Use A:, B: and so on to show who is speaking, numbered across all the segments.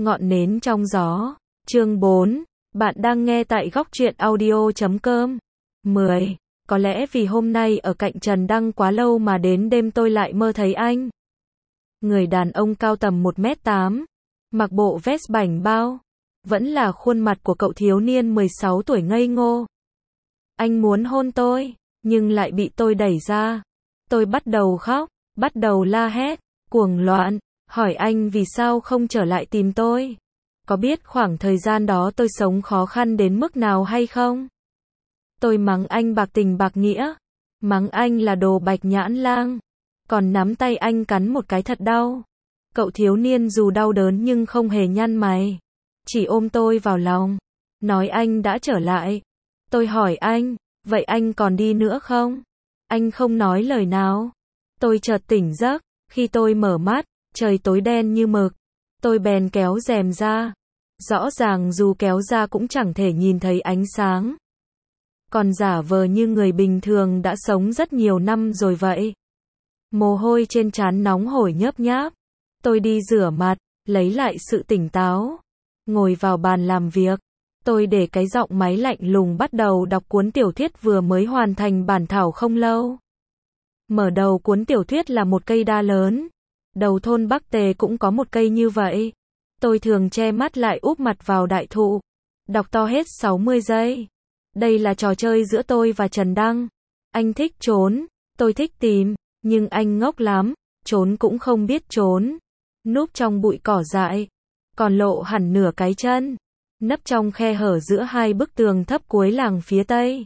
A: Ngọn nến trong gió. Chương 4. Bạn đang nghe tại góc truyện audio.com. 10. Có lẽ vì hôm nay ở cạnh Trần Đăng quá lâu mà đến đêm tôi lại mơ thấy anh. Người đàn ông cao tầm 1m8, mặc bộ vest bảnh bao, vẫn là khuôn mặt của cậu thiếu niên 16 tuổi ngây ngô. Anh muốn hôn tôi, nhưng lại bị tôi đẩy ra. Tôi bắt đầu khóc, bắt đầu la hét, cuồng loạn, hỏi anh vì sao không trở lại tìm tôi. Có biết khoảng thời gian đó tôi sống khó khăn đến mức nào hay không? Tôi mắng anh bạc tình bạc nghĩa, mắng anh là đồ bạch nhãn lang, còn nắm tay anh cắn một cái thật đau. Cậu thiếu niên dù đau đớn nhưng không hề nhăn mày, chỉ ôm tôi vào lòng, nói anh đã trở lại. Tôi hỏi anh, vậy anh còn đi nữa không? Anh không nói lời nào. Tôi chợt tỉnh giấc, khi tôi mở mắt, trời tối đen như mực. Tôi bèn kéo rèm ra. Rõ ràng dù kéo ra cũng chẳng thể nhìn thấy ánh sáng. Còn giả vờ như người bình thường đã sống rất nhiều năm rồi vậy. Mồ hôi trên trán nóng hổi nhớp nháp. Tôi đi rửa mặt, lấy lại sự tỉnh táo. Ngồi vào bàn làm việc. Tôi để cái giọng máy lạnh lùng bắt đầu đọc cuốn tiểu thuyết vừa mới hoàn thành bản thảo không lâu. Mở đầu cuốn tiểu thuyết là một cây đa lớn. Đầu thôn Bắc Tề cũng có một cây như vậy. Tôi thường che mắt lại úp mặt vào đại thụ. Đọc to hết 60 giây. Đây là trò chơi giữa tôi và Trần Đăng. Anh thích trốn, tôi thích tìm, nhưng anh ngốc lắm, trốn cũng không biết trốn. Núp trong bụi cỏ dại, còn lộ hẳn nửa cái chân. Nấp trong khe hở giữa hai bức tường thấp cuối làng phía tây.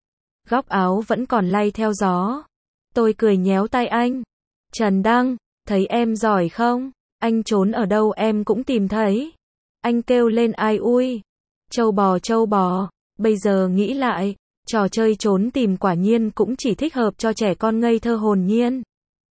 A: Góc áo vẫn còn lay theo gió. Tôi cười nhéo tay anh. Trần Đăng, thấy em giỏi không? Anh trốn ở đâu em cũng tìm thấy. Anh kêu lên ai ui. Châu bò, bây giờ nghĩ lại, trò chơi trốn tìm quả nhiên cũng chỉ thích hợp cho trẻ con ngây thơ hồn nhiên.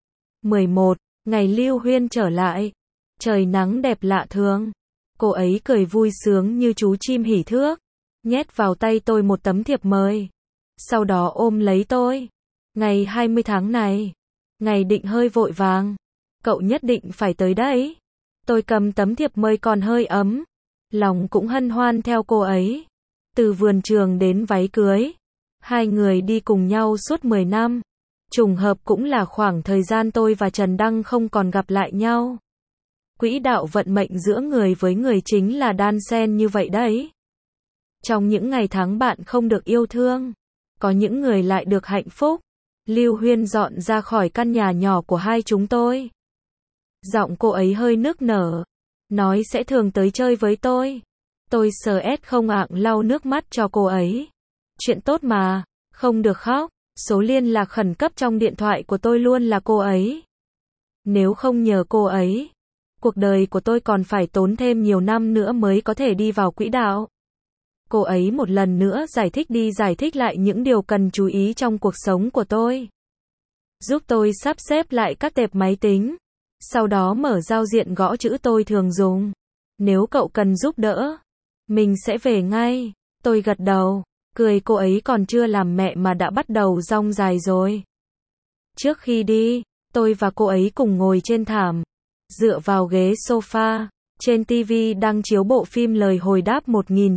A: 11. Ngày Lưu Huyên trở lại. Trời nắng đẹp lạ thường. Cô ấy cười vui sướng như chú chim hỉ thước, nhét vào tay tôi một tấm thiệp mời. Sau đó ôm lấy tôi. Ngày 20 tháng này, ngày định hơi vội vàng. Cậu nhất định phải tới đấy. Tôi cầm tấm thiệp mời còn hơi ấm. Lòng cũng hân hoan theo cô ấy. Từ vườn trường đến váy cưới. Hai người đi cùng nhau suốt 10 năm. Trùng hợp cũng là khoảng thời gian tôi và Trần Đăng không còn gặp lại nhau. Quỹ đạo vận mệnh giữa người với người chính là đan xen như vậy đấy. Trong những ngày tháng bạn không được yêu thương, có những người lại được hạnh phúc. Lưu Huyên dọn ra khỏi căn nhà nhỏ của hai chúng tôi. Giọng cô ấy hơi nức nở, nói sẽ thường tới chơi với tôi. Tôi không ạng lau nước mắt cho cô ấy. Chuyện tốt mà, không được khóc. Số liên lạc khẩn cấp trong điện thoại của tôi luôn là cô ấy. Nếu không nhờ cô ấy, cuộc đời của tôi còn phải tốn thêm nhiều năm nữa mới có thể đi vào quỹ đạo. Cô ấy một lần nữa giải thích lại những điều cần chú ý trong cuộc sống của tôi. Giúp tôi sắp xếp lại các tệp máy tính. Sau đó mở giao diện gõ chữ tôi thường dùng. Nếu cậu cần giúp đỡ, mình sẽ về ngay. Tôi gật đầu, cười cô ấy còn chưa làm mẹ mà đã bắt đầu dong dài rồi. Trước khi đi, tôi và cô ấy cùng ngồi trên thảm, dựa vào ghế sofa. Trên TV đang chiếu bộ phim Lời hồi đáp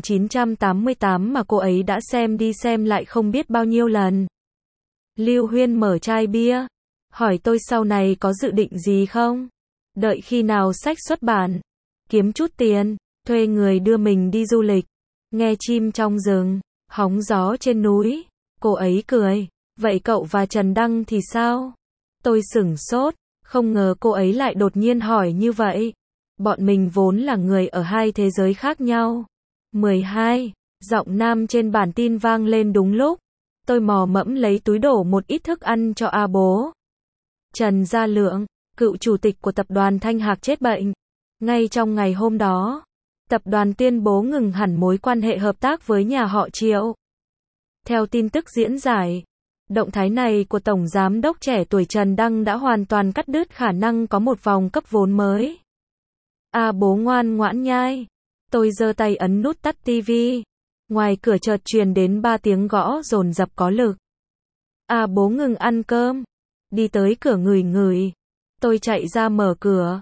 A: 1988 mà cô ấy đã xem đi xem lại không biết bao nhiêu lần. Lưu Huyên mở chai bia, hỏi tôi sau này có dự định gì không? Đợi khi nào sách xuất bản, kiếm chút tiền, thuê người đưa mình đi du lịch, nghe chim trong rừng, hóng gió trên núi. Cô ấy cười, vậy cậu và Trần Đăng thì sao? Tôi sửng sốt, không ngờ cô ấy lại đột nhiên hỏi như vậy. Bọn mình vốn là người ở hai thế giới khác nhau. 12. Giọng nam trên bản tin vang lên đúng lúc. Tôi mò mẫm lấy túi đổ một ít thức ăn cho A bố. Trần Gia Lượng, cựu chủ tịch của tập đoàn Thanh Hạc chết bệnh. Ngay trong ngày hôm đó, tập đoàn tuyên bố ngừng hẳn mối quan hệ hợp tác với nhà họ Triệu. Theo tin tức diễn giải, động thái này của Tổng Giám đốc trẻ tuổi Trần Đăng đã hoàn toàn cắt đứt khả năng có một vòng cấp vốn mới. A bố ngoan ngoãn nhai. Tôi giơ tay ấn nút tắt tivi. Ngoài cửa chợt truyền đến 3 tiếng gõ dồn dập có lực. A bố ngừng ăn cơm. Đi tới cửa ngửi ngửi. Tôi chạy ra mở cửa.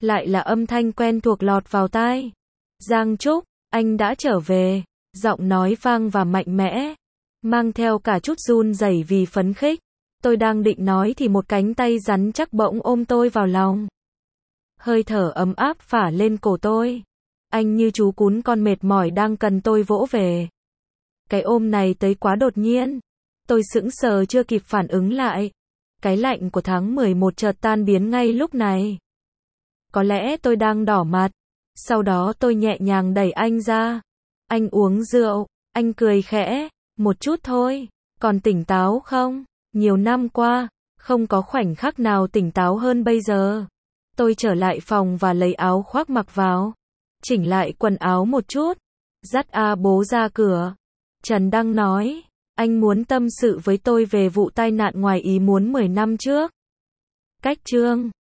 A: lại là âm thanh quen thuộc lọt vào tai. Giang Trúc, anh đã trở về. Giọng nói vang và mạnh mẽ, mang theo cả chút run rẩy vì phấn khích. Tôi đang định nói thì một cánh tay rắn chắc bỗng ôm tôi vào lòng. Hơi thở ấm áp phả lên cổ tôi. Anh như chú cún con mệt mỏi đang cần tôi vỗ về. Cái ôm này tới quá đột nhiên. Tôi sững sờ chưa kịp phản ứng lại. Cái lạnh của tháng 11 chợt tan biến ngay lúc này. Có lẽ tôi đang đỏ mặt. Sau đó tôi nhẹ nhàng đẩy anh ra. Anh uống rượu. Anh cười khẽ. Một chút thôi. Còn tỉnh táo không? Nhiều năm qua, không có khoảnh khắc nào tỉnh táo hơn bây giờ. Tôi trở lại phòng và lấy áo khoác mặc vào. Chỉnh lại quần áo một chút. Dắt A Bố ra cửa. Trần Đăng nói, anh muốn tâm sự với tôi về vụ tai nạn ngoài ý muốn 10 năm trước. Cách chương